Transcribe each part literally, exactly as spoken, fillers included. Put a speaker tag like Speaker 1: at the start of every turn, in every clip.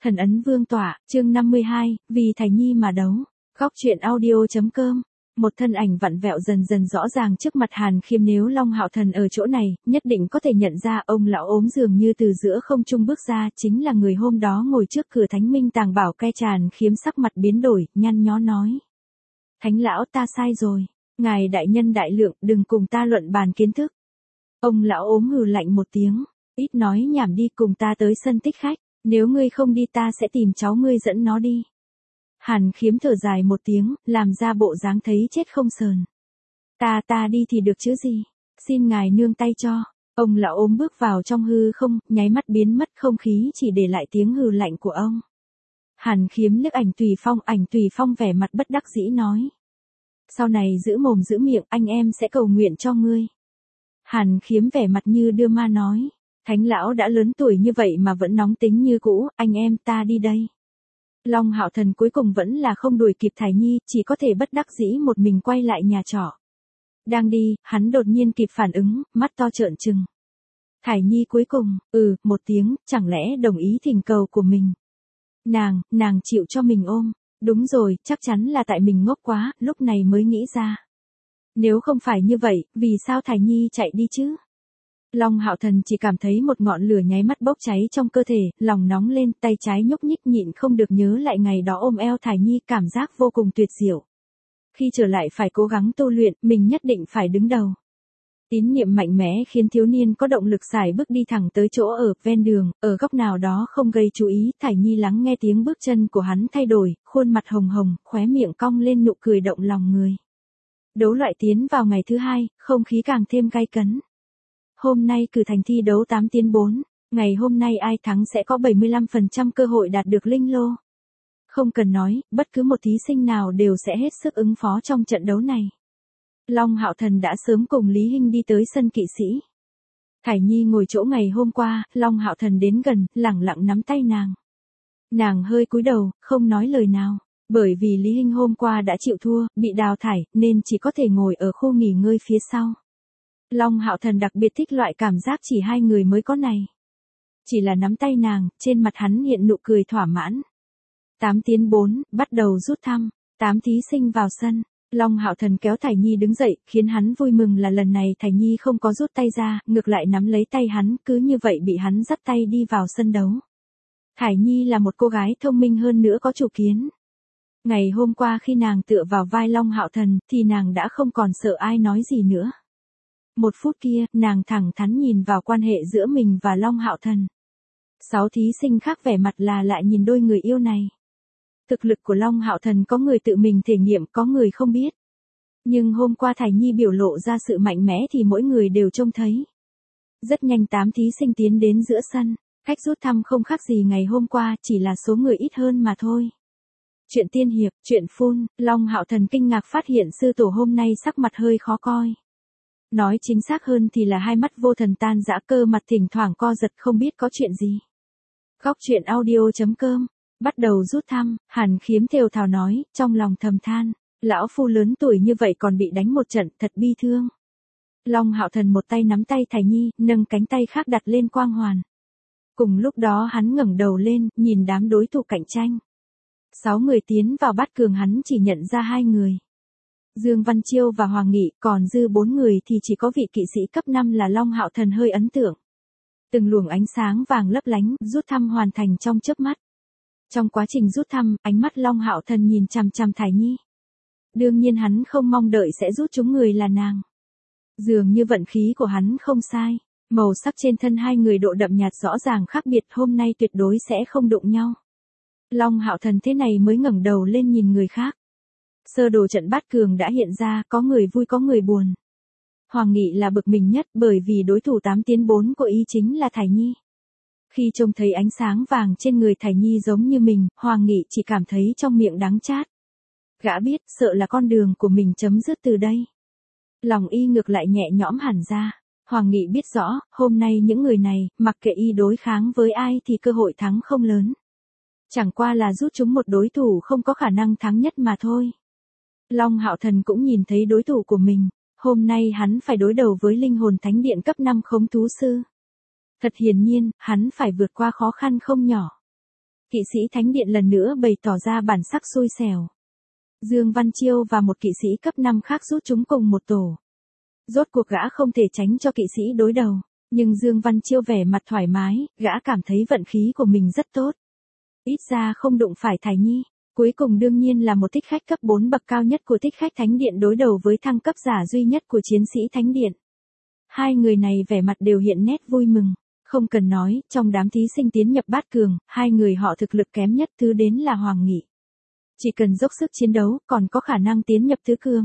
Speaker 1: Thần ấn vương tỏa, chương năm mươi hai, vì Thải Nhi mà đấu. Góc truyện audio.com. Một thân ảnh vặn vẹo dần dần rõ ràng trước mặt Hàn Khiêm, nếu Long Hạo Thần ở chỗ này, nhất định có thể nhận ra ông lão ốm dường như từ giữa không trung bước ra, chính là người hôm đó ngồi trước cửa Thánh Minh Tàng Bảo. Cai Hàn Khiêm sắc mặt biến đổi, nhăn nhó nói: Thánh lão, ta sai rồi, ngài đại nhân đại lượng, đừng cùng ta luận bàn kiến thức. Ông lão ốm hừ lạnh một tiếng: Ít nói nhảm đi, cùng ta tới sân thích khách, nếu ngươi không đi ta sẽ tìm cháu ngươi dẫn nó đi. Hàn Khiêm thở dài một tiếng, làm ra bộ dáng thấy chết không sờn. Ta ta đi thì được chứ gì, xin ngài nương tay cho. Ông lão ốm bước vào trong hư không, nháy mắt biến mất, không khí chỉ để lại tiếng hừ lạnh của ông. Hàn Khiêm liếc ảnh Tùy Phong, ảnh Tùy Phong vẻ mặt bất đắc dĩ nói: Sau này giữ mồm giữ miệng, anh em sẽ cầu nguyện cho ngươi. Hàn Khiêm vẻ mặt như đưa ma nói: Thánh lão đã lớn tuổi như vậy mà vẫn nóng tính như cũ, anh em ta đi đây. Long Hạo Thần cuối cùng vẫn là không đuổi kịp Thải Nhi, chỉ có thể bất đắc dĩ một mình quay lại nhà trọ. Đang đi, hắn đột nhiên kịp phản ứng, mắt to trợn trừng. Thải Nhi cuối cùng, ừ, một tiếng, chẳng lẽ đồng ý thỉnh cầu của mình. Nàng, nàng chịu cho mình ôm. Đúng rồi, chắc chắn là tại mình ngốc quá, lúc này mới nghĩ ra. Nếu không phải như vậy, vì sao Thải Nhi chạy đi chứ? Long Hạo Thần chỉ cảm thấy một ngọn lửa nháy mắt bốc cháy trong cơ thể, lòng nóng lên, tay trái nhúc nhích nhịn không được nhớ lại ngày đó ôm eo Thải Nhi, cảm giác vô cùng tuyệt diệu. Khi trở lại phải cố gắng tu luyện, mình nhất định phải đứng đầu. Tín niệm mạnh mẽ khiến thiếu niên có động lực xài bước đi thẳng tới chỗ ở ven đường, ở góc nào đó không gây chú ý. Thải Nhi lắng nghe tiếng bước chân của hắn thay đổi, khuôn mặt hồng hồng, khóe miệng cong lên nụ cười động lòng người. Đấu loại tiến vào ngày thứ hai, không khí càng thêm gay cấn. Hôm nay cử thành thi đấu tám tiến bốn, ngày hôm nay ai thắng sẽ có bảy mươi lăm phần trăm cơ hội đạt được linh lô. Không cần nói, bất cứ một thí sinh nào đều sẽ hết sức ứng phó trong trận đấu này. Long Hạo Thần đã sớm cùng Lý Hinh đi tới sân kỵ sĩ. Thải Nhi ngồi chỗ ngày hôm qua, Long Hạo Thần đến gần, lẳng lặng nắm tay nàng. Nàng hơi cúi đầu, không nói lời nào, bởi vì Lý Hinh hôm qua đã chịu thua, bị đào thải, nên chỉ có thể ngồi ở khu nghỉ ngơi phía sau. Long Hạo Thần đặc biệt thích loại cảm giác chỉ hai người mới có này. Chỉ là nắm tay nàng, trên mặt hắn hiện nụ cười thỏa mãn. tám tiến bốn, bắt đầu rút thăm, tám thí sinh vào sân. Long Hạo Thần kéo Thải Nhi đứng dậy, khiến hắn vui mừng là lần này Thải Nhi không có rút tay ra, ngược lại nắm lấy tay hắn, cứ như vậy bị hắn dắt tay đi vào sân đấu. Thải Nhi là một cô gái thông minh hơn nữa có chủ kiến. Ngày hôm qua khi nàng tựa vào vai Long Hạo Thần, thì nàng đã không còn sợ ai nói gì nữa. Một phút kia, nàng thẳng thắn nhìn vào quan hệ giữa mình và Long Hạo Thần. Sáu thí sinh khác vẻ mặt là lại nhìn đôi người yêu này. Thực lực của Long Hạo Thần có người tự mình thể nghiệm, có người không biết. Nhưng hôm qua Thải Nhi biểu lộ ra sự mạnh mẽ thì mỗi người đều trông thấy. Rất nhanh tám thí sinh tiến đến giữa sân, cách rút thăm không khác gì ngày hôm qua, chỉ là số người ít hơn mà thôi. Chuyện tiên hiệp, chuyện phun, Long Hạo Thần kinh ngạc phát hiện sư tổ hôm nay sắc mặt hơi khó coi. Nói chính xác hơn thì là hai mắt vô thần tan rã, cơ mặt thỉnh thoảng co giật, không biết có chuyện gì. Góc truyện audio.com. Bắt đầu rút thăm, Hàn Khiêm thều thào nói, trong lòng thầm than, lão phu lớn tuổi như vậy còn bị đánh một trận, thật bi thương. Long Hạo Thần một tay nắm tay Thải Nhi, nâng cánh tay khác đặt lên quang hoàn. Cùng lúc đó hắn ngẩng đầu lên, nhìn đám đối thủ cạnh tranh. Sáu người tiến vào bát cường, hắn chỉ nhận ra hai người. Dương Văn Chiêu và Hoàng Nghị, còn dư bốn người thì chỉ có vị kỵ sĩ cấp năm là Long Hạo Thần hơi ấn tượng. Từng luồng ánh sáng vàng lấp lánh, rút thăm hoàn thành trong chớp mắt. Trong quá trình rút thăm, ánh mắt Long Hạo Thần nhìn chằm chằm Thải Nhi. Đương nhiên hắn không mong đợi sẽ rút trúng người là nàng. Dường như vận khí của hắn không sai, màu sắc trên thân hai người độ đậm nhạt rõ ràng khác biệt, hôm nay tuyệt đối sẽ không đụng nhau. Long Hạo Thần thế này mới ngẩng đầu lên nhìn người khác. Sơ đồ trận bát cường đã hiện ra, có người vui có người buồn. Hoàng Nghị là bực mình nhất, bởi vì đối thủ tám tiến bốn của y chính là Thải Nhi. Khi trông thấy ánh sáng vàng trên người Thải Nhi giống như mình, Hoàng Nghị chỉ cảm thấy trong miệng đắng chát. Gã biết, sợ là con đường của mình chấm dứt từ đây. Lòng y ngược lại nhẹ nhõm hẳn ra. Hoàng Nghị biết rõ, hôm nay những người này, mặc kệ y đối kháng với ai thì cơ hội thắng không lớn. Chẳng qua là rút chúng một đối thủ không có khả năng thắng nhất mà thôi. Long Hạo Thần cũng nhìn thấy đối thủ của mình, hôm nay hắn phải đối đầu với linh hồn thánh điện cấp năm khống thú sư. Thật hiển nhiên, hắn phải vượt qua khó khăn không nhỏ. Kỵ sĩ thánh điện lần nữa bày tỏ ra bản sắc xui xẻo. Dương Văn Chiêu và một kỵ sĩ cấp năm khác rút chúng cùng một tổ. Rốt cuộc gã không thể tránh cho kỵ sĩ đối đầu, nhưng Dương Văn Chiêu vẻ mặt thoải mái, gã cảm thấy vận khí của mình rất tốt. Ít ra không đụng phải Thải Nhi. Cuối cùng đương nhiên là một thích khách cấp bốn bậc cao nhất của thích khách thánh điện đối đầu với thăng cấp giả duy nhất của chiến sĩ thánh điện. Hai người này vẻ mặt đều hiện nét vui mừng. Không cần nói, trong đám thí sinh tiến nhập bát cường, hai người họ thực lực kém nhất thứ đến là Hoàng Nghị. Chỉ cần dốc sức chiến đấu, còn có khả năng tiến nhập tứ cường.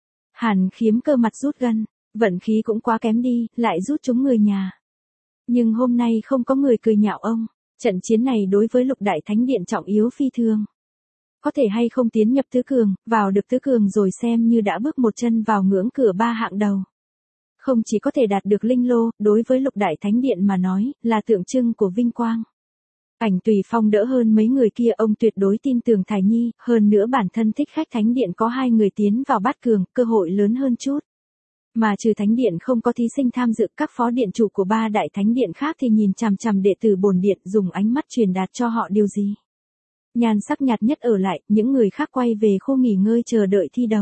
Speaker 1: Hàn Khiếm cơ mặt rút gân, vận khí cũng quá kém đi, lại rút chúng người nhà. Nhưng hôm nay không có người cười nhạo ông, trận chiến này đối với Lục Đại Thánh Điện trọng yếu phi thường. Có thể hay không tiến nhập tứ cường, vào được tứ cường rồi xem như đã bước một chân vào ngưỡng cửa ba hạng đầu. Không chỉ có thể đạt được linh lô, đối với Lục Đại Thánh Điện mà nói, là tượng trưng của vinh quang. Ảnh Tùy Phong đỡ hơn mấy người kia, ông tuyệt đối tin tưởng Thải Nhi, hơn nữa bản thân thích khách Thánh Điện có hai người tiến vào bát cường, cơ hội lớn hơn chút. Mà trừ Thánh Điện không có thí sinh tham dự, các phó điện chủ của ba đại Thánh Điện khác thì nhìn chằm chằm đệ tử bổn điện, dùng ánh mắt truyền đạt cho họ điều gì. Nhan sắc nhạt nhất ở lại, những người khác quay về khu nghỉ ngơi chờ đợi thi đấu.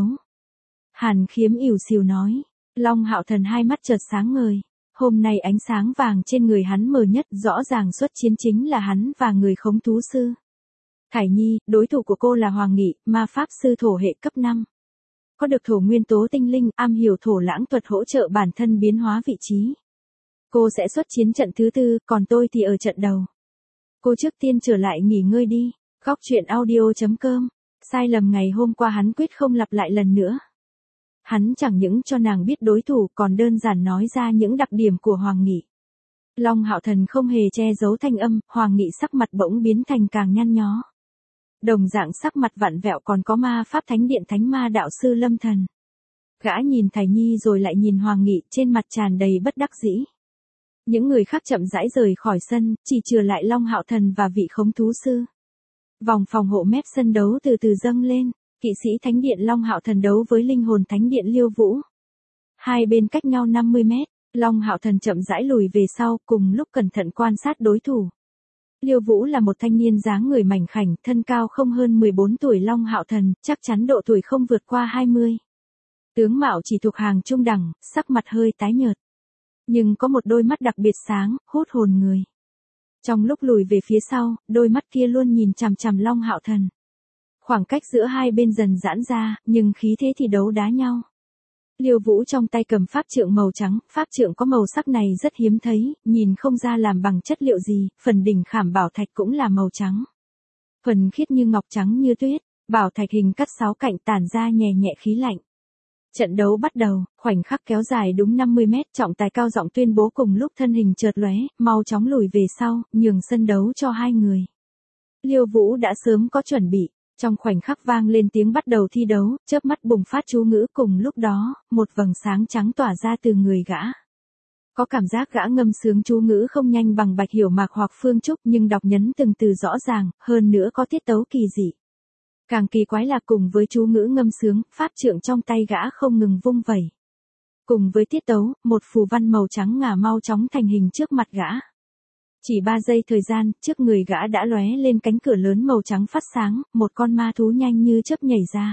Speaker 1: Hàn Khiếm ỉu xìu nói, Long Hạo Thần hai mắt chợt sáng ngời. Hôm nay ánh sáng vàng trên người hắn mờ nhất, rõ ràng xuất chiến chính là hắn và người khống thú sư. Thải Nhi, đối thủ của cô là Hoàng Nghị, ma pháp sư thổ hệ cấp năm. Có được thổ nguyên tố tinh linh, am hiểu thổ lãng thuật hỗ trợ bản thân biến hóa vị trí. Cô sẽ xuất chiến trận thứ tư, còn tôi thì ở trận đầu. Cô trước tiên trở lại nghỉ ngơi đi. Góc truyện audio chấm com. Sai lầm ngày hôm qua hắn quyết không lặp lại lần nữa. Hắn chẳng những cho nàng biết đối thủ, còn đơn giản nói ra những đặc điểm của Hoàng Nghị. Long Hạo Thần không hề che giấu thanh âm, Hoàng Nghị sắc mặt bỗng biến thành càng nhăn nhó. Đồng dạng sắc mặt vặn vẹo còn có ma pháp thánh điện thánh ma đạo sư Lâm Thần. Gã nhìn Thải Nhi rồi lại nhìn Hoàng Nghị, trên mặt tràn đầy bất đắc dĩ. Những người khác chậm rãi rời khỏi sân, chỉ trừ lại Long Hạo Thần và vị khống thú sư. Vòng phòng hộ mép sân đấu từ từ dâng lên, kỵ sĩ thánh điện Long Hạo Thần đấu với linh hồn thánh điện Liêu Vũ. Hai bên cách nhau năm mươi mét, Long Hạo Thần chậm rãi lùi về sau, cùng lúc cẩn thận quan sát đối thủ. Liêu Vũ là một thanh niên dáng người mảnh khảnh, thân cao không hơn mười bốn tuổi, Long Hạo Thần chắc chắn độ tuổi không vượt qua hai mươi. Tướng mạo chỉ thuộc hàng trung đẳng, sắc mặt hơi tái nhợt, nhưng có một đôi mắt đặc biệt sáng, hút hồn người. Trong lúc lùi về phía sau, đôi mắt kia luôn nhìn chằm chằm Long Hạo Thần. Khoảng cách giữa hai bên dần giãn ra, nhưng khí thế thì đấu đá nhau. Liêu Vũ trong tay cầm pháp trượng màu trắng, pháp trượng có màu sắc này rất hiếm thấy, nhìn không ra làm bằng chất liệu gì, phần đỉnh khảm bảo thạch cũng là màu trắng. Thuần khiết như ngọc, trắng như tuyết, bảo thạch hình cắt sáu cạnh tản ra nhẹ nhẹ khí lạnh. Trận đấu bắt đầu, khoảnh khắc kéo dài đúng năm mươi mét, trọng tài cao giọng tuyên bố cùng lúc thân hình chợt lóe, mau chóng lùi về sau, nhường sân đấu cho hai người. Liêu Vũ đã sớm có chuẩn bị, trong khoảnh khắc vang lên tiếng bắt đầu thi đấu, chớp mắt bùng phát chú ngữ, cùng lúc đó, một vầng sáng trắng tỏa ra từ người gã. Có cảm giác gã ngâm sướng chú ngữ không nhanh bằng Bạch Hiểu Mạc hoặc Phương Trúc, nhưng đọc nhấn từng từ rõ ràng, hơn nữa có tiết tấu kỳ dị. Càng kỳ quái là cùng với chú ngữ ngâm sướng, pháp trượng trong tay gã không ngừng vung vẩy. Cùng với tiết tấu, một phù văn màu trắng ngà mau chóng thành hình trước mặt gã. Chỉ ba giây thời gian, trước người gã đã lóe lên cánh cửa lớn màu trắng phát sáng, một con ma thú nhanh như chớp nhảy ra.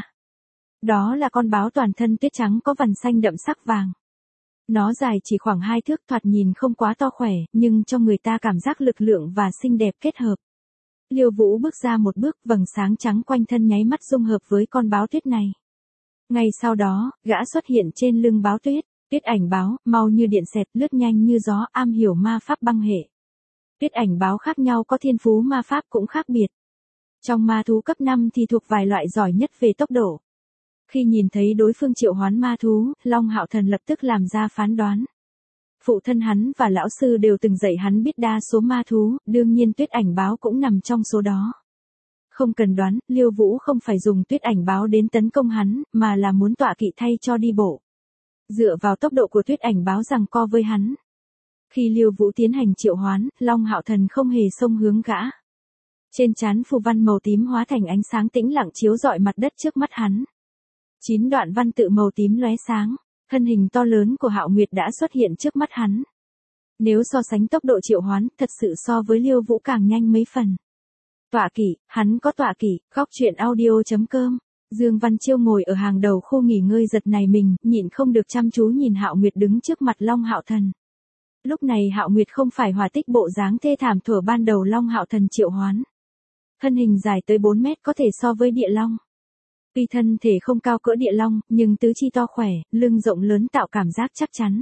Speaker 1: Đó là con báo toàn thân tuyết trắng có vằn xanh đậm sắc vàng. Nó dài chỉ khoảng hai thước, thoạt nhìn không quá to khỏe, nhưng cho người ta cảm giác lực lượng và xinh đẹp kết hợp. Liêu Vũ bước ra một bước, vầng sáng trắng quanh thân nháy mắt dung hợp với con báo tuyết này. Ngay sau đó, gã xuất hiện trên lưng báo tuyết, tuyết ảnh báo, mau như điện xẹt, lướt nhanh như gió, am hiểu ma pháp băng hệ. Tuyết ảnh báo khác nhau, có thiên phú ma pháp cũng khác biệt. Trong ma thú cấp năm thì thuộc vài loại giỏi nhất về tốc độ. Khi nhìn thấy đối phương triệu hoán ma thú, Long Hạo Thần lập tức làm ra phán đoán. Phụ thân hắn và lão sư đều từng dạy hắn biết đa số ma thú, đương nhiên tuyết ảnh báo cũng nằm trong số đó. Không cần đoán, Liêu Vũ không phải dùng tuyết ảnh báo đến tấn công hắn, mà là muốn tọa kỵ thay cho đi bộ. Dựa vào tốc độ của tuyết ảnh báo giằng co với hắn. Khi Liêu Vũ tiến hành triệu hoán, Long Hạo Thần không hề xông hướng gã. Trên trán phù văn màu tím hóa thành ánh sáng tĩnh lặng chiếu rọi mặt đất trước mắt hắn. Chín đoạn văn tự màu tím lóe sáng, thân hình to lớn của Hạo Nguyệt đã xuất hiện trước mắt hắn. Nếu so sánh tốc độ triệu hoán, thật sự so với Liêu Vũ càng nhanh mấy phần. Tọa kỵ, hắn có tọa kỵ, góc truyện audio.com. Dương Văn Chiêu ngồi ở hàng đầu khu nghỉ ngơi giật nảy mình, nhịn không được chăm chú nhìn Hạo Nguyệt đứng trước mặt Long Hạo Thần. Lúc này Hạo Nguyệt không phải hỏa tích bộ dáng thê thảm thuở ban đầu Long Hạo Thần triệu hoán. Thân hình dài tới bốn mét có thể so với địa long. Tuy thân thể không cao cỡ địa long, nhưng tứ chi to khỏe, lưng rộng lớn tạo cảm giác chắc chắn.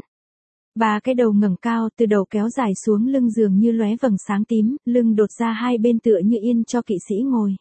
Speaker 1: Ba cái đầu ngẩng cao, từ đầu kéo dài xuống lưng dường như lóe vầng sáng tím, lưng đột ra hai bên tựa như yên cho kỵ sĩ ngồi.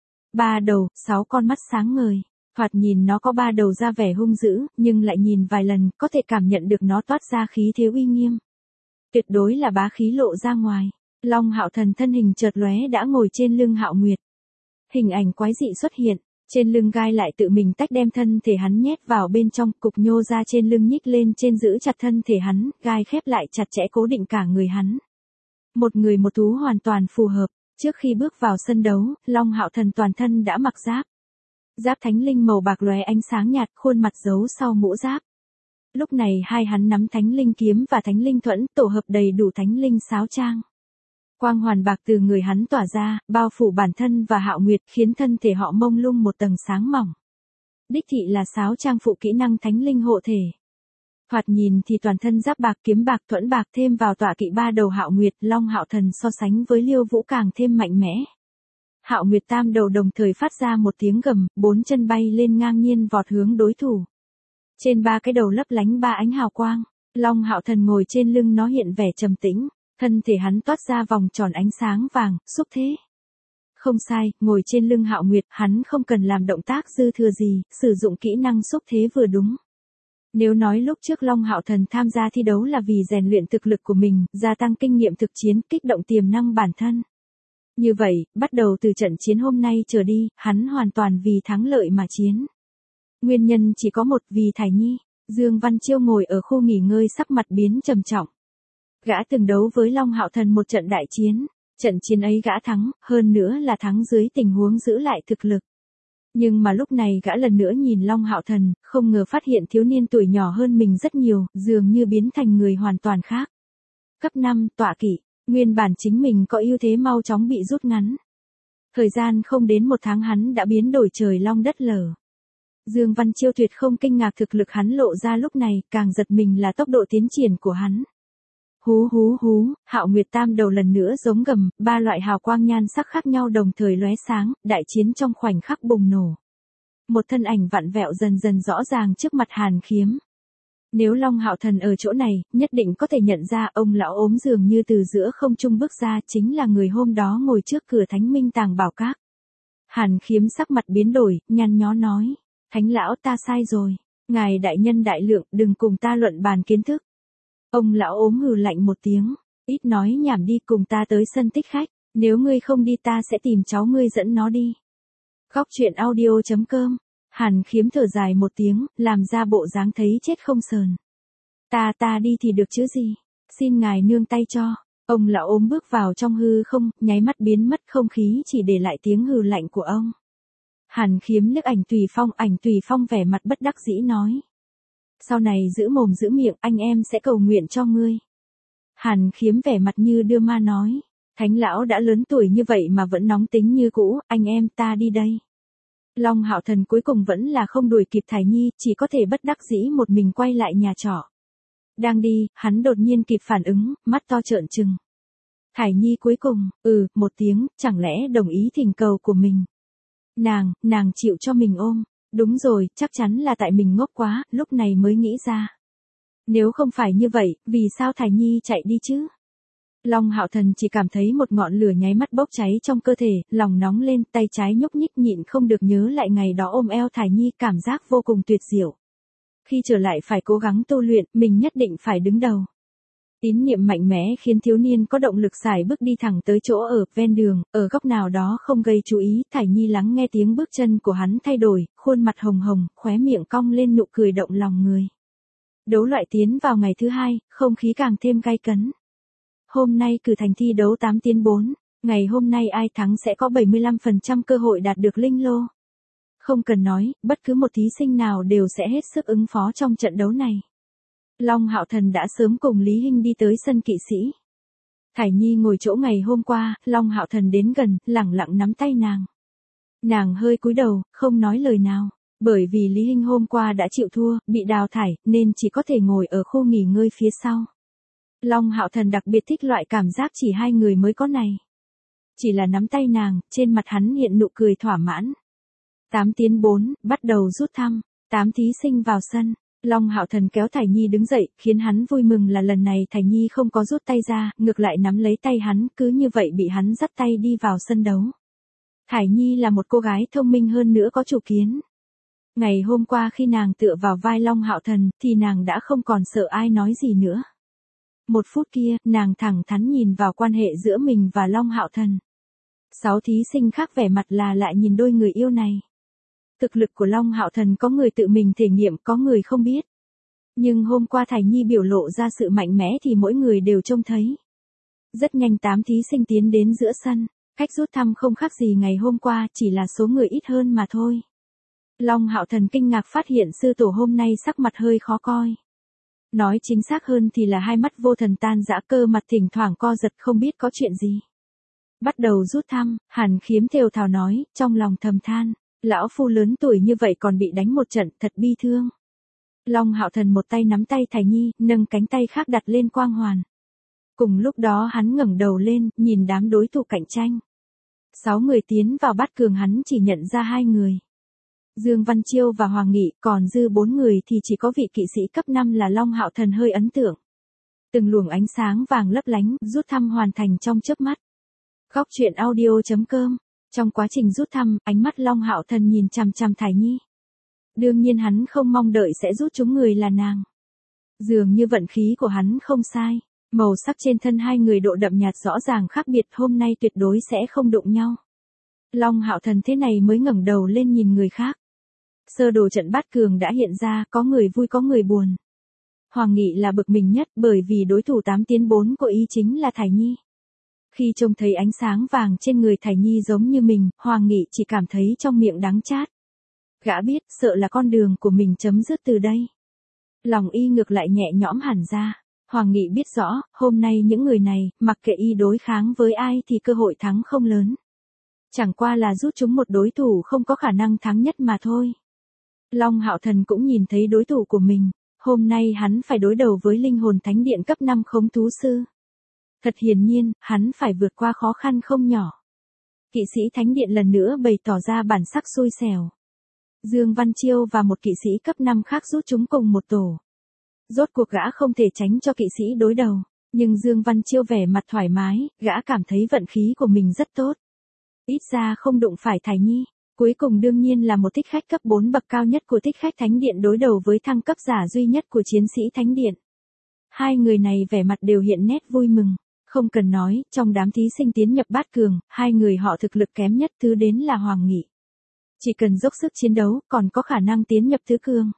Speaker 1: Ba đầu, sáu con mắt sáng ngời. Thoạt nhìn nó có ba đầu ra vẻ hung dữ, nhưng lại nhìn vài lần, có thể cảm nhận được nó toát ra khí thế uy nghiêm. Tuyệt đối là bá khí lộ ra ngoài. Long Hạo Thần thân hình chợt lóe đã ngồi trên lưng Hạo Nguyệt. Hình ảnh quái dị xuất hiện, trên lưng gai lại tự mình tách đem thân thể hắn nhét vào bên trong, cục nhô ra trên lưng nhích lên trên giữ chặt thân thể hắn, gai khép lại chặt chẽ cố định cả người hắn. Một người một thú hoàn toàn phù hợp. Trước khi bước vào sân đấu, Long Hạo Thần toàn thân đã mặc giáp. Giáp thánh linh màu bạc lóe ánh sáng nhạt, khuôn mặt giấu sau mũ giáp. Lúc này hai hắn nắm thánh linh kiếm và thánh linh thuẫn, tổ hợp đầy đủ thánh linh sáo trang. Quang hoàn bạc từ người hắn tỏa ra, bao phủ bản thân và Hạo Nguyệt, khiến thân thể họ mông lung một tầng sáng mỏng. Đích thị là sáo trang phụ kỹ năng thánh linh hộ thể. Thoạt nhìn thì toàn thân giáp bạc, kiếm bạc, thuẫn bạc thêm vào tọa kỵ ba đầu Hạo Nguyệt, Long Hạo Thần so sánh với Liêu Vũ càng thêm mạnh mẽ. Hạo Nguyệt tam đầu đồng thời phát ra một tiếng gầm, bốn chân bay lên ngang nhiên vọt hướng đối thủ. Trên ba cái đầu lấp lánh ba ánh hào quang, Long Hạo Thần ngồi trên lưng nó hiện vẻ trầm tĩnh, thân thể hắn toát ra vòng tròn ánh sáng vàng, xúc thế. Không sai, ngồi trên lưng Hạo Nguyệt, hắn không cần làm động tác dư thừa gì, sử dụng kỹ năng xúc thế vừa đúng. Nếu nói lúc trước Long Hạo Thần tham gia thi đấu là vì rèn luyện thực lực của mình, gia tăng kinh nghiệm thực chiến, kích động tiềm năng bản thân. Như vậy, bắt đầu từ trận chiến hôm nay trở đi, hắn hoàn toàn vì thắng lợi mà chiến. Nguyên nhân chỉ có một, vì Thải Nhi. Dương Văn Chiêu ngồi ở khu nghỉ ngơi sắc mặt biến trầm trọng. Gã từng đấu với Long Hạo Thần một trận đại chiến, trận chiến ấy gã thắng, hơn nữa là thắng dưới tình huống giữ lại thực lực. Nhưng mà lúc này gã lần nữa nhìn Long Hạo Thần, không ngờ phát hiện thiếu niên tuổi nhỏ hơn mình rất nhiều, dường như biến thành người hoàn toàn khác. Cấp năm, tọa kỵ, nguyên bản chính mình có ưu thế mau chóng bị rút ngắn. Thời gian không đến một tháng hắn đã biến đổi trời long đất lở. Dương Văn Chiêu tuyệt không kinh ngạc thực lực hắn lộ ra lúc này, càng giật mình là tốc độ tiến triển của hắn. Hú hú hú, Hạo Nguyệt tam đầu lần nữa giống gầm, ba loại hào quang nhan sắc khác nhau đồng thời lóe sáng, đại chiến trong khoảnh khắc bùng nổ. Một thân ảnh vặn vẹo dần dần rõ ràng trước mặt Hàn Khiếm. Nếu Long Hạo Thần ở chỗ này, nhất định có thể nhận ra ông lão ốm dường như từ giữa không trung bước ra chính là người hôm đó ngồi trước cửa Thánh Minh Tàng Bảo Các. Hàn Khiếm sắc mặt biến đổi, nhăn nhó nói, Thánh lão ta sai rồi, ngài đại nhân đại lượng, đừng cùng ta luận bàn kiến thức. Ông lão ốm hừ lạnh một tiếng, ít nói nhảm đi, cùng ta tới sân tích khách, nếu ngươi không đi ta sẽ tìm cháu ngươi dẫn nó đi. Góc truyện audio.com. Hàn Khiếm thở dài một tiếng, làm ra bộ dáng thấy chết không sờn. Ta ta đi thì được chứ gì, xin ngài nương tay cho. Ông lão ốm bước vào trong hư không, nháy mắt biến mất không khí chỉ để lại tiếng hừ lạnh của ông. Hàn Khiếm liếc ảnh Tùy Phong, ảnh Tùy Phong vẻ mặt bất đắc dĩ nói. Sau này giữ mồm giữ miệng, anh em sẽ cầu nguyện cho ngươi. Hàn Khiếm vẻ mặt như đưa ma nói. Thánh lão đã lớn tuổi như vậy mà vẫn nóng tính như cũ, anh em ta đi đây. Long Hạo Thần cuối cùng vẫn là không đuổi kịp Thải Nhi, chỉ có thể bất đắc dĩ một mình quay lại nhà trọ. Đang đi, hắn đột nhiên kịp phản ứng, mắt to trợn trừng. Thải Nhi cuối cùng, ừ, một tiếng, chẳng lẽ đồng ý thỉnh cầu của mình. Nàng, nàng chịu cho mình ôm. Đúng rồi, chắc chắn là tại mình ngốc quá, lúc này mới nghĩ ra. Nếu không phải như vậy, vì sao Thải Nhi chạy đi chứ? Long Hạo Thần chỉ cảm thấy một ngọn lửa nháy mắt bốc cháy trong cơ thể, lòng nóng lên, tay trái nhúc nhích nhịn không được nhớ lại ngày đó ôm eo Thải Nhi, cảm giác vô cùng tuyệt diệu. Khi trở lại phải cố gắng tu luyện, mình nhất định phải đứng đầu. Tín niệm mạnh mẽ khiến thiếu niên có động lực xài bước đi thẳng tới chỗ ở ven đường, ở góc nào đó không gây chú ý. Thải Nhi lắng nghe tiếng bước chân của hắn thay đổi, khuôn mặt hồng hồng, khóe miệng cong lên nụ cười động lòng người. Đấu loại tiến vào ngày thứ hai, không khí càng thêm gay cấn. Hôm nay cử thành thi đấu tám tiến bốn, ngày hôm nay ai thắng sẽ có bảy mươi lăm phần trăm cơ hội đạt được linh lô. Không cần nói, bất cứ một thí sinh nào đều sẽ hết sức ứng phó trong trận đấu này. Long Hạo Thần đã sớm cùng Lý Hinh đi tới sân kỵ sĩ. Thải Nhi ngồi chỗ ngày hôm qua, Long Hạo Thần đến gần, lẳng lặng nắm tay nàng. Nàng hơi cúi đầu, không nói lời nào. Bởi vì Lý Hinh hôm qua đã chịu thua, bị đào thải, nên chỉ có thể ngồi ở khu nghỉ ngơi phía sau. Long Hạo Thần đặc biệt thích loại cảm giác chỉ hai người mới có này. Chỉ là nắm tay nàng, trên mặt hắn hiện nụ cười thỏa mãn. tám tiến bốn, bắt đầu rút thăm. tám thí sinh vào sân. Long Hạo Thần kéo Thải Nhi đứng dậy, khiến hắn vui mừng là lần này Thải Nhi không có rút tay ra, ngược lại nắm lấy tay hắn, cứ như vậy bị hắn dắt tay đi vào sân đấu. Thải Nhi là một cô gái thông minh hơn nữa có chủ kiến. Ngày hôm qua khi nàng tựa vào vai Long Hạo Thần, thì nàng đã không còn sợ ai nói gì nữa. Một phút kia, nàng thẳng thắn nhìn vào quan hệ giữa mình và Long Hạo Thần. Sáu thí sinh khác vẻ mặt là lại nhìn đôi người yêu này. Thực lực của Long Hạo Thần có người tự mình thể nghiệm, có người không biết. Nhưng hôm qua Thải Nhi biểu lộ ra sự mạnh mẽ thì mỗi người đều trông thấy. Rất nhanh tám thí sinh tiến đến giữa sân, cách rút thăm không khác gì ngày hôm qua, chỉ là số người ít hơn mà thôi. Long Hạo Thần kinh ngạc phát hiện sư tổ hôm nay sắc mặt hơi khó coi. Nói chính xác hơn thì là hai mắt vô thần tan dã, cơ mặt thỉnh thoảng co giật không biết có chuyện gì. Bắt đầu rút thăm, Hàn Khiếm thều thào nói, trong lòng thầm than, lão phu lớn tuổi như vậy còn bị đánh một trận, thật bi thương. Long Hạo Thần một tay nắm tay Thải Nhi, nâng cánh tay khác đặt lên quang hoàn. Cùng lúc đó hắn ngẩng đầu lên, nhìn đám đối thủ cạnh tranh. Sáu người tiến vào bát cường hắn chỉ nhận ra hai người. Dương Văn Chiêu và Hoàng Nghị, còn dư bốn người thì chỉ có vị kỵ sĩ cấp năm là Long Hạo Thần hơi ấn tượng. Từng luồng ánh sáng vàng lấp lánh, rút thăm hoàn thành trong chớp mắt. Góc truyện audio chấm com. Trong quá trình rút thăm, ánh mắt Long Hạo Thần nhìn chằm chằm Thải Nhi. Đương nhiên hắn không mong đợi sẽ rút trúng người là nàng. Dường như vận khí của hắn không sai. Màu sắc trên thân hai người độ đậm nhạt rõ ràng khác biệt, hôm nay tuyệt đối sẽ không đụng nhau. Long Hạo Thần thế này mới ngẩng đầu lên nhìn người khác. Sơ đồ trận bát cường đã hiện ra, có người vui có người buồn. Hoàng Nghị là bực mình nhất bởi vì đối thủ tám tiến bốn của y chính là Thải Nhi. Khi trông thấy ánh sáng vàng trên người Thải Nhi giống như mình, Hoàng Nghị chỉ cảm thấy trong miệng đắng chát. Gã biết, sợ là con đường của mình chấm dứt từ đây. Lòng y ngược lại nhẹ nhõm hẳn ra. Hoàng Nghị biết rõ, hôm nay những người này, mặc kệ y đối kháng với ai thì cơ hội thắng không lớn. Chẳng qua là rút chúng một đối thủ không có khả năng thắng nhất mà thôi. Long Hạo Thần cũng nhìn thấy đối thủ của mình, hôm nay hắn phải đối đầu với linh hồn thánh điện cấp năm khống thú sư. Thật hiển nhiên, hắn phải vượt qua khó khăn không nhỏ. Kỵ sĩ thánh điện lần nữa bày tỏ ra bản sắc xui xẻo. Dương Văn Chiêu và một kỵ sĩ cấp năm khác rút chúng cùng một tổ. Rốt cuộc gã không thể tránh cho kỵ sĩ đối đầu, nhưng Dương Văn Chiêu vẻ mặt thoải mái, gã cảm thấy vận khí của mình rất tốt. Ít ra không đụng phải Thải Nhi. Cuối cùng đương nhiên là một thích khách cấp bốn bậc cao nhất của thích khách thánh điện đối đầu với thăng cấp giả duy nhất của chiến sĩ thánh điện. Hai người này vẻ mặt đều hiện nét vui mừng. Không cần nói, trong đám thí sinh tiến nhập bát cường, hai người họ thực lực kém nhất thứ đến là Hoàng Nghị. Chỉ cần dốc sức chiến đấu, còn có khả năng tiến nhập tứ cường.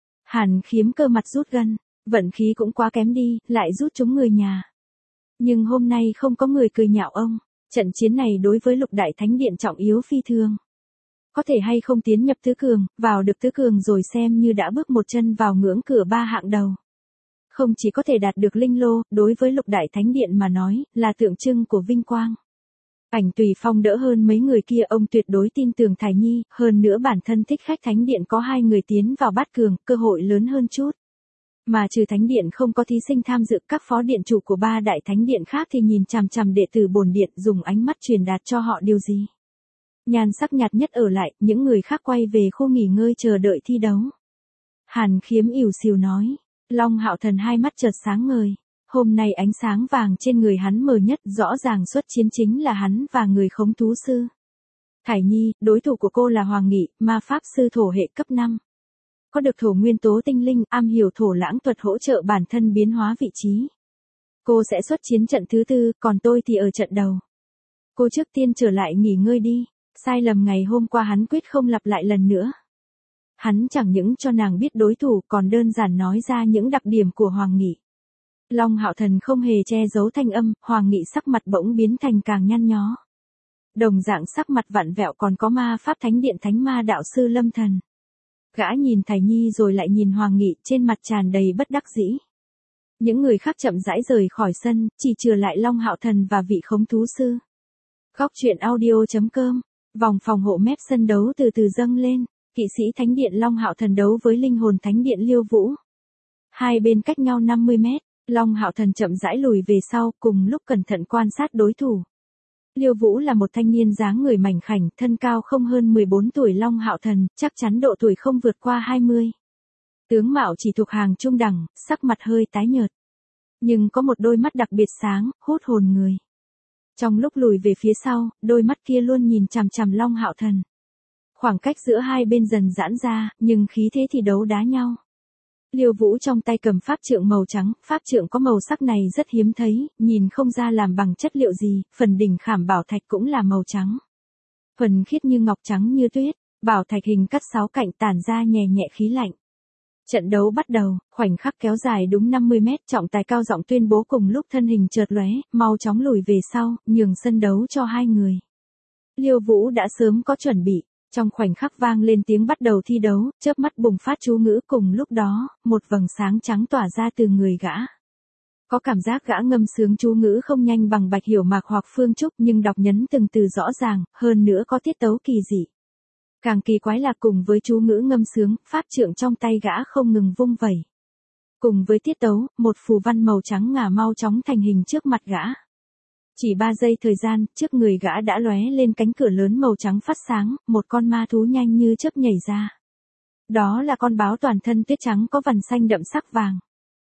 Speaker 1: Hàn Khiếm cơ mặt rút gân, vận khí cũng quá kém đi, lại rút chúng người nhà. Nhưng hôm nay không có người cười nhạo ông, trận chiến này đối với lục đại thánh điện trọng yếu phi thường. Có thể hay không tiến nhập tứ cường, vào được tứ cường rồi xem như đã bước một chân vào ngưỡng cửa ba hạng đầu. Không chỉ có thể đạt được linh lô, đối với lục đại thánh điện mà nói, là tượng trưng của vinh quang. Ảnh Tùy Phong đỡ hơn mấy người kia, ông tuyệt đối tin tưởng Thải Nhi, hơn nữa bản thân thích khách thánh điện có hai người tiến vào bát cường, cơ hội lớn hơn chút. Mà trừ thánh điện không có thí sinh tham dự, các phó điện chủ của ba đại thánh điện khác thì nhìn chằm chằm đệ tử bổn điện, dùng ánh mắt truyền đạt cho họ điều gì. Nhan sắc nhạt nhất ở lại, những người khác quay về khu nghỉ ngơi chờ đợi thi đấu. Hàn Khiếm ỉu xìu nói. Long Hạo Thần hai mắt chợt sáng ngời. Hôm nay ánh sáng vàng trên người hắn mờ nhất, rõ ràng xuất chiến chính là hắn và người khống thú sư. Thải Nhi, đối thủ của cô là Hoàng Nghị, ma pháp sư thổ hệ cấp năm. Có được thổ nguyên tố tinh linh, am hiểu thổ lãng thuật hỗ trợ bản thân biến hóa vị trí. Cô sẽ xuất chiến trận thứ tư, còn tôi thì ở trận đầu. Cô trước tiên trở lại nghỉ ngơi đi. Sai lầm ngày hôm qua hắn quyết không lặp lại lần nữa. Hắn chẳng những cho nàng biết đối thủ, còn đơn giản nói ra những đặc điểm của Hoàng Nghị. Long Hạo Thần không hề che giấu thanh âm, Hoàng Nghị sắc mặt bỗng biến thành càng nhăn nhó. Đồng dạng sắc mặt vặn vẹo còn có ma pháp thánh điện thánh ma đạo sư Lâm Thần. Gã nhìn Thải Nhi rồi lại nhìn Hoàng Nghị, trên mặt tràn đầy bất đắc dĩ. Những người khác chậm rãi rời khỏi sân, chỉ trừ lại Long Hạo Thần và vị khống thú sư. Góc truyện audio.com. Vòng phòng hộ mép sân đấu từ từ dâng lên, kỵ sĩ Thánh điện Long Hạo Thần đấu với linh hồn Thánh điện Liêu Vũ. Hai bên cách nhau năm mươi mét, Long Hạo Thần chậm rãi lùi về sau, cùng lúc cẩn thận quan sát đối thủ. Liêu Vũ là một thanh niên dáng người mảnh khảnh, thân cao không hơn mười bốn tuổi. Long Hạo Thần chắc chắn độ tuổi không vượt qua hai mươi. Tướng mạo chỉ thuộc hàng trung đẳng, sắc mặt hơi tái nhợt, nhưng có một đôi mắt đặc biệt sáng, hút hồn người. Trong lúc lùi về phía sau, đôi mắt kia luôn nhìn chằm chằm Long Hạo Thần. Khoảng cách giữa hai bên dần giãn ra, nhưng khí thế thì đấu đá nhau. Liêu Vũ trong tay cầm pháp trượng màu trắng, pháp trượng có màu sắc này rất hiếm thấy, nhìn không ra làm bằng chất liệu gì, phần đỉnh khảm bảo thạch cũng là màu trắng. Thuần khiết như ngọc, trắng như tuyết, bảo thạch hình cắt sáu cạnh tản ra nhẹ nhẹ khí lạnh. Trận đấu bắt đầu, khoảnh khắc kéo dài đúng năm mươi mét, trọng tài cao giọng tuyên bố cùng lúc thân hình chợt lóe, mau chóng lùi về sau, nhường sân đấu cho hai người. Liêu Vũ đã sớm có chuẩn bị, trong khoảnh khắc vang lên tiếng bắt đầu thi đấu, chớp mắt bùng phát chú ngữ, cùng lúc đó, một vầng sáng trắng tỏa ra từ người gã. Có cảm giác gã ngâm sướng chú ngữ không nhanh bằng Bạch Hiểu Mạc hoặc Phương Trúc, nhưng đọc nhấn từng từ rõ ràng, hơn nữa có tiết tấu kỳ dị. Càng kỳ quái là cùng với chú ngữ ngâm sướng, pháp trượng trong tay gã không ngừng vung vẩy. Cùng với tiết tấu, một phù văn màu trắng ngà mau chóng thành hình trước mặt gã. Chỉ ba giây thời gian, trước người gã đã lóe lên cánh cửa lớn màu trắng phát sáng, một con ma thú nhanh như chớp nhảy ra. Đó là con báo toàn thân tuyết trắng có vằn xanh đậm sắc vàng.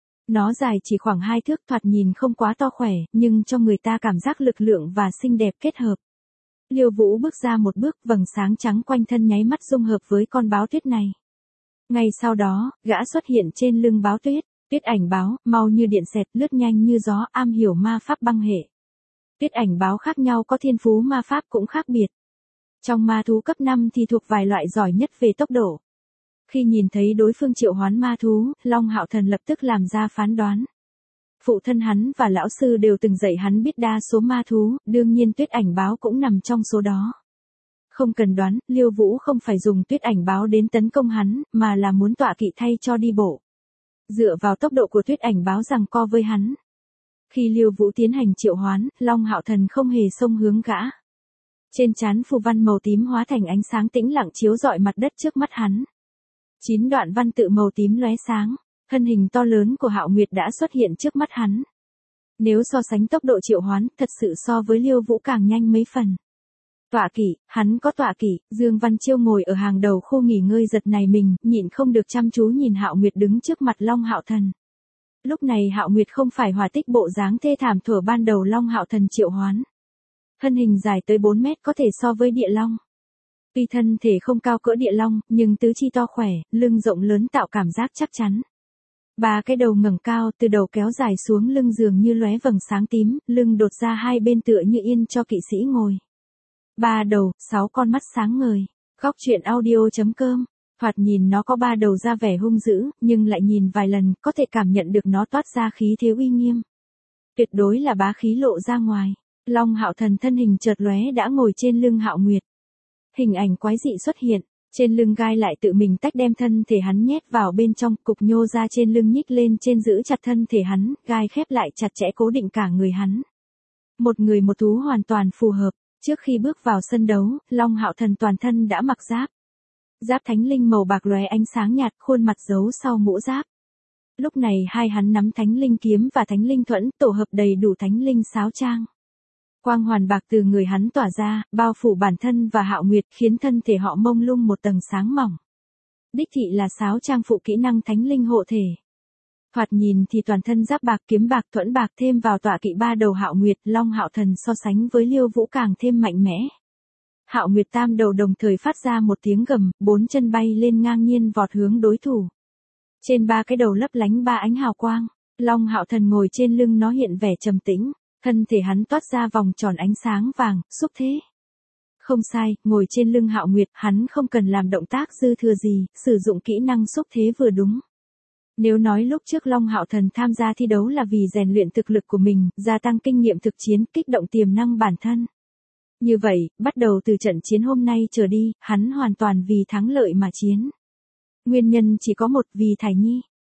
Speaker 1: Nó dài chỉ khoảng hai thước, thoạt nhìn không quá to khỏe, nhưng cho người ta cảm giác lực lượng và xinh đẹp kết hợp. Liêu Vũ bước ra một bước, vầng sáng trắng quanh thân nháy mắt dung hợp với con báo tuyết này. Ngay sau đó, gã xuất hiện trên lưng báo tuyết, tuyết ảnh báo, mau như điện xẹt, lướt nhanh như gió, am hiểu ma pháp băng hệ. Tuyết ảnh báo khác nhau, có thiên phú ma pháp cũng khác biệt. Trong ma thú cấp năm thì thuộc vài loại giỏi nhất về tốc độ. Khi nhìn thấy đối phương triệu hoán ma thú, Long Hạo Thần lập tức làm ra phán đoán. Phụ thân hắn và lão sư đều từng dạy hắn biết đa số ma thú, đương nhiên tuyết ảnh báo cũng nằm trong số đó. Không cần đoán, Liêu Vũ không phải dùng tuyết ảnh báo đến tấn công hắn, mà là muốn tọa kỵ thay cho đi bộ. Dựa vào tốc độ của tuyết ảnh báo giằng co với hắn. Khi Liêu Vũ tiến hành triệu hoán, Long Hạo Thần không hề xông hướng gã. Trên trán phù văn màu tím hóa thành ánh sáng tĩnh lặng chiếu rọi mặt đất trước mắt hắn. Chín đoạn văn tự màu tím lóe sáng, thân hình to lớn của Hạo Nguyệt đã xuất hiện trước mắt hắn. Nếu so sánh tốc độ triệu hoán, thật sự so với Liêu Vũ càng nhanh mấy phần. Tọa kỵ, hắn có tọa kỵ. Dương Văn Chiêu ngồi ở hàng đầu khu nghỉ ngơi giật nảy mình, nhịn không được chăm chú nhìn Hạo Nguyệt đứng trước mặt Long Hạo Thần. Lúc này Hạo Nguyệt không phải hỏa tích bộ dáng thê thảm thuở ban đầu Long Hạo Thần triệu hoán. Thân hình dài tới bốn mét, có thể so với địa long. Tuy thân thể không cao cỡ địa long, nhưng tứ chi to khỏe, lưng rộng lớn tạo cảm giác chắc chắn. Ba cái đầu ngẩng cao, từ đầu kéo dài xuống lưng dường như lóe vầng sáng tím, lưng đột ra hai bên tựa như yên cho kỵ sĩ ngồi. Ba đầu, sáu con mắt sáng ngời. Góc truyện audio.com. Thoạt nhìn nó có ba đầu ra vẻ hung dữ, nhưng lại nhìn vài lần, có thể cảm nhận được nó toát ra khí thế uy nghiêm. Tuyệt đối là bá khí lộ ra ngoài. Long Hạo Thần thân hình chợt lóe đã ngồi trên lưng Hạo Nguyệt. Hình ảnh quái dị xuất hiện, trên lưng gai lại tự mình tách đem thân thể hắn nhét vào bên trong, cục nhô ra trên lưng nhích lên trên giữ chặt thân thể hắn, gai khép lại chặt chẽ cố định cả người hắn. Một người một thú hoàn toàn phù hợp. Trước khi bước vào sân đấu, Long Hạo Thần toàn thân đã mặc giáp. Giáp thánh linh màu bạc lóe ánh sáng nhạt, khuôn mặt giấu sau mũ giáp. Lúc này hai hắn nắm thánh linh kiếm và thánh linh thuẫn, tổ hợp đầy đủ thánh linh sáo trang. Quang hoàn bạc từ người hắn tỏa ra, bao phủ bản thân và Hạo Nguyệt, khiến thân thể họ mông lung một tầng sáng mỏng. Đích thị là sáo trang phụ kỹ năng thánh linh hộ thể. Thoạt nhìn thì toàn thân giáp bạc, kiếm bạc, thuẫn bạc, thêm vào tọa kỵ ba đầu Hạo Nguyệt, Long Hạo Thần so sánh với Liêu Vũ càng thêm mạnh mẽ. Hạo Nguyệt tam đầu đồng thời phát ra một tiếng gầm, bốn chân bay lên ngang nhiên vọt hướng đối thủ. Trên ba cái đầu lấp lánh ba ánh hào quang, Long Hạo Thần ngồi trên lưng nó hiện vẻ trầm tĩnh, thân thể hắn toát ra vòng tròn ánh sáng vàng, xúc thế. Không sai, ngồi trên lưng Hạo Nguyệt, hắn không cần làm động tác dư thừa gì, sử dụng kỹ năng xúc thế vừa đúng. Nếu nói lúc trước Long Hạo Thần tham gia thi đấu là vì rèn luyện thực lực của mình, gia tăng kinh nghiệm thực chiến, kích động tiềm năng bản thân. Như vậy, bắt đầu từ trận chiến hôm nay trở đi, hắn hoàn toàn vì thắng lợi mà chiến. Nguyên nhân chỉ có một, vì Thải Nhi.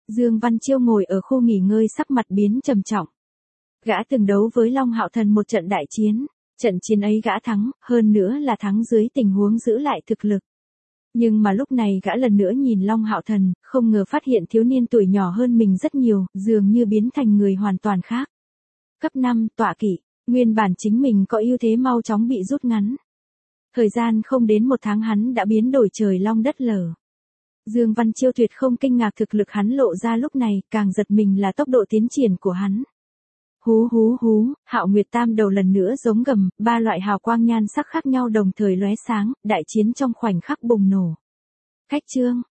Speaker 1: Dương Văn Chiêu ngồi ở khu nghỉ ngơi sắc mặt biến trầm trọng. Gã từng đấu với Long Hạo Thần một trận đại chiến, trận chiến ấy gã thắng, hơn nữa là thắng dưới tình huống giữ lại thực lực. Nhưng mà lúc này gã lần nữa nhìn Long Hạo Thần, không ngờ phát hiện thiếu niên tuổi nhỏ hơn mình rất nhiều, dường như biến thành người hoàn toàn khác. Cấp năm, tọa kỵ, nguyên bản chính mình có ưu thế mau chóng bị rút ngắn. Thời gian không đến một tháng hắn đã biến đổi trời long đất lở. Dương Văn Chiêu tuyệt không kinh ngạc thực lực hắn lộ ra lúc này, càng giật mình là tốc độ tiến triển của hắn. Hú hú hú, Hạo Nguyệt Tam đầu lần nữa giống gầm, ba loại hào quang nhan sắc khác nhau đồng thời lóe sáng, đại chiến trong khoảnh khắc bùng nổ. Khách chương,